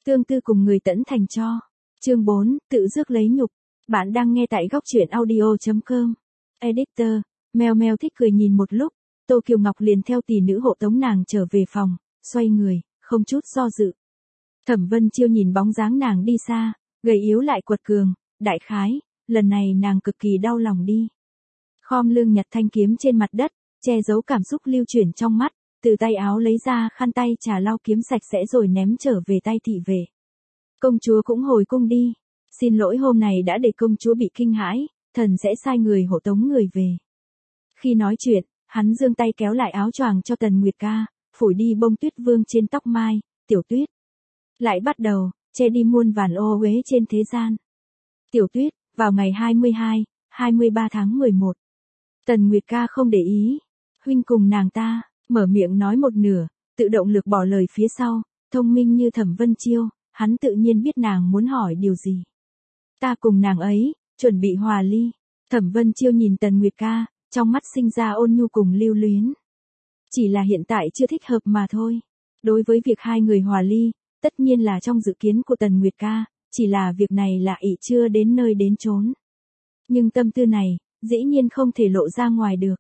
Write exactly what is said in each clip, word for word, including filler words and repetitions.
Tương tư cùng người tẫn thành cho. Chương bốn, tự rước lấy nhục. Bạn đang nghe tại góc truyện audio chấm com. Editor, mèo mèo thích cười nhìn một lúc, Tô Kiều Ngọc liền theo tỷ nữ hộ tống nàng trở về phòng, xoay người, không chút do dự. Thẩm Vân Chiêu nhìn bóng dáng nàng đi xa, gầy yếu lại quật cường, đại khái, lần này nàng cực kỳ đau lòng đi. Khom lưng nhặt thanh kiếm trên mặt đất, che giấu cảm xúc lưu chuyển trong mắt, từ tay áo lấy ra khăn tay trà lau kiếm sạch sẽ rồi ném trở về tay thị vệ. Công chúa cũng hồi cung đi. Xin lỗi hôm này đã để công chúa bị kinh hãi, thần sẽ sai người hộ tống người về. Khi nói chuyện, hắn giương tay kéo lại áo choàng cho Tần Nguyệt Ca, phủi đi bông tuyết vương trên tóc mai, Tiểu Tuyết. Lại bắt đầu, che đi muôn vàn ô uế trên thế gian. Tiểu Tuyết, vào ngày hai mươi hai, hai mươi ba tháng mười một. Tần Nguyệt Ca không để ý. Huynh cùng nàng ta, mở miệng nói một nửa, tự động lược bỏ lời phía sau, thông minh như Thẩm Vân Chiêu, hắn tự nhiên biết nàng muốn hỏi điều gì. Ta cùng nàng ấy, chuẩn bị hòa ly. Thẩm Vân Chiêu nhìn Tần Nguyệt Ca, trong mắt sinh ra ôn nhu cùng lưu luyến. Chỉ là hiện tại chưa thích hợp mà thôi. Đối với việc hai người hòa ly, tất nhiên là trong dự kiến của Tần Nguyệt Ca, chỉ là việc này là ỷ chưa đến nơi đến chốn. Nhưng tâm tư này, dĩ nhiên không thể lộ ra ngoài được.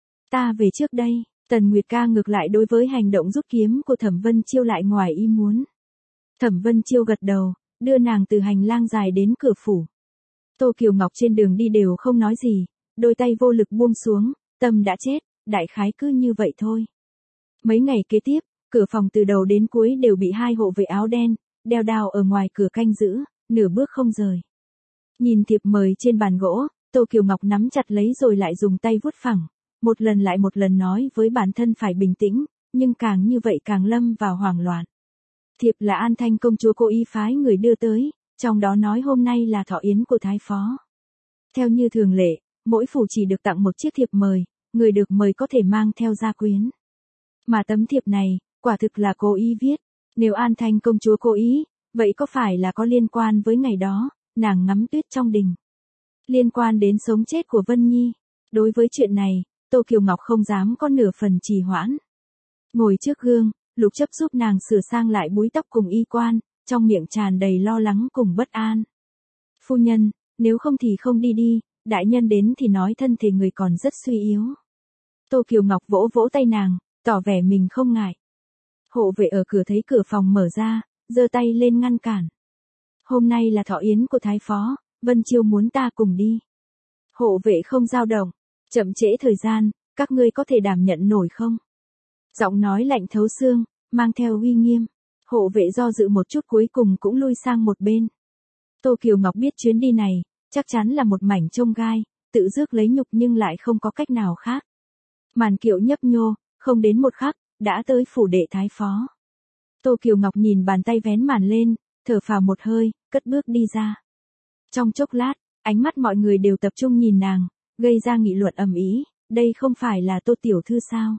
Ta về trước đây, Tần Nguyệt Ca ngược lại đối với hành động rút kiếm của Thẩm Vân Chiêu lại ngoài ý muốn. Thẩm Vân Chiêu gật đầu, đưa nàng từ hành lang dài đến cửa phủ. Tô Kiều Ngọc trên đường đi đều không nói gì, đôi tay vô lực buông xuống, tâm đã chết, đại khái cứ như vậy thôi. Mấy ngày kế tiếp, cửa phòng từ đầu đến cuối đều bị hai hộ vệ áo đen, đeo đao ở ngoài cửa canh giữ, nửa bước không rời. Nhìn thiệp mời trên bàn gỗ, Tô Kiều Ngọc nắm chặt lấy rồi lại dùng tay vuốt phẳng, một lần lại một lần nói với bản thân phải bình tĩnh, nhưng càng như vậy càng lâm vào hoảng loạn. Thiệp là An Thanh công chúa cố ý phái người đưa tới, trong đó nói hôm nay là thọ yến của thái phó. Theo như thường lệ, mỗi phủ chỉ được tặng một chiếc thiệp mời, người được mời có thể mang theo gia quyến. Mà tấm thiệp này, quả thực là cố ý viết, nếu An Thanh công chúa cố ý, vậy có phải là có liên quan với ngày đó, nàng ngắm tuyết trong đình. Liên quan đến sống chết của Vân Nhi. Đối với chuyện này, Tô Kiều Ngọc không dám có nửa phần trì hoãn. Ngồi trước gương, Lục Chấp giúp nàng sửa sang lại búi tóc cùng y quan, trong miệng tràn đầy lo lắng cùng bất an. Phu nhân, nếu không thì không đi đi, đại nhân đến thì nói thân thể người còn rất suy yếu. Tô Kiều Ngọc vỗ vỗ tay nàng, tỏ vẻ mình không ngại. Hộ vệ ở cửa thấy cửa phòng mở ra, giơ tay lên ngăn cản. Hôm nay là thọ yến của thái phó, Vân Chiêu muốn ta cùng đi. Hộ vệ không dao động, chậm trễ thời gian, các ngươi có thể đảm nhận nổi không? Giọng nói lạnh thấu xương, mang theo uy nghiêm. Hộ vệ do dự một chút cuối cùng cũng lui sang một bên. Tô Kiều Ngọc biết chuyến đi này, chắc chắn là một mảnh chông gai, tự rước lấy nhục nhưng lại không có cách nào khác. Màn kiệu nhấp nhô, không đến một khắc, đã tới phủ đệ thái phó. Tô Kiều Ngọc nhìn bàn tay vén màn lên, thở phào một hơi, cất bước đi ra. Trong chốc lát, ánh mắt mọi người đều tập trung nhìn nàng, gây ra nghị luận ầm ĩ, đây không phải là Tô tiểu thư sao?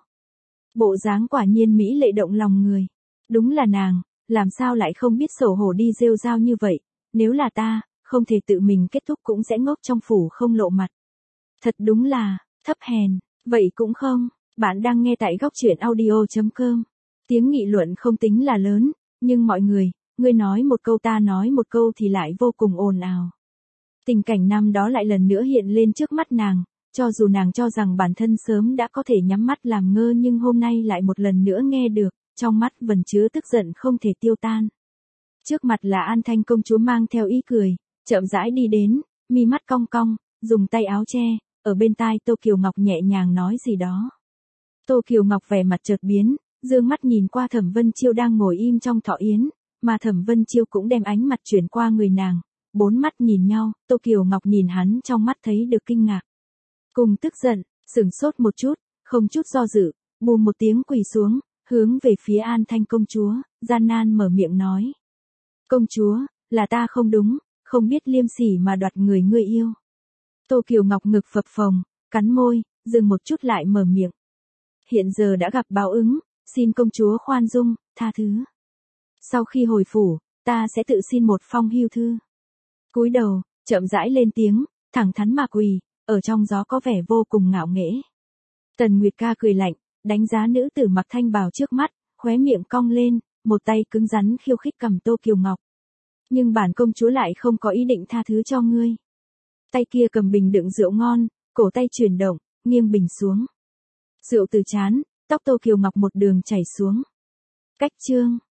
Bộ dáng quả nhiên mỹ lệ động lòng người. Đúng là nàng, làm sao lại không biết xấu hổ đi rêu rao như vậy, nếu là ta, không thể tự mình kết thúc cũng sẽ ngốc trong phủ không lộ mặt. Thật đúng là, thấp hèn, vậy cũng không, bạn đang nghe tại góc truyện audio chấm com. Tiếng nghị luận không tính là lớn, nhưng mọi người, ngươi nói một câu ta nói một câu thì lại vô cùng ồn ào. Tình cảnh năm đó lại lần nữa hiện lên trước mắt nàng, cho dù nàng cho rằng bản thân sớm đã có thể nhắm mắt làm ngơ nhưng hôm nay lại một lần nữa nghe được, trong mắt vẫn chứa tức giận không thể tiêu tan. Trước mặt là An Thanh công chúa mang theo ý cười, chậm rãi đi đến, mi mắt cong cong, dùng tay áo che, ở bên tai Tô Kiều Ngọc nhẹ nhàng nói gì đó. Tô Kiều Ngọc vẻ mặt chợt biến, dương mắt nhìn qua Thẩm Vân Chiêu đang ngồi im trong thọ yến, mà Thẩm Vân Chiêu cũng đem ánh mặt chuyển qua người nàng, bốn mắt nhìn nhau, Tô Kiều Ngọc nhìn hắn trong mắt thấy được kinh ngạc. Cùng tức giận, sửng sốt một chút, không chút do dự, bùm một tiếng quỳ xuống, hướng về phía An Thanh công chúa, gian nan mở miệng nói. Công chúa, là ta không đúng, không biết liêm sỉ mà đoạt người ngươi yêu. Tô Kiều Ngọc ngực phập phồng, cắn môi, dừng một chút lại mở miệng. Hiện giờ đã gặp báo ứng, xin công chúa khoan dung, tha thứ. Sau khi hồi phủ, ta sẽ tự xin một phong hưu thư. Cúi đầu, chậm rãi lên tiếng, thẳng thắn mà quỳ, ở trong gió có vẻ vô cùng ngạo nghễ. Tần Nguyệt Ca cười lạnh, đánh giá nữ tử mặc thanh bào trước mắt, khóe miệng cong lên, một tay cứng rắn khiêu khích cầm Tô Kiều Ngọc. Nhưng bản công chúa lại không có ý định tha thứ cho ngươi. Tay kia cầm bình đựng rượu ngon, cổ tay chuyển động, nghiêng bình xuống. Rượu từ chán, tóc Tô Kiều Ngọc một đường chảy xuống. Cách chương.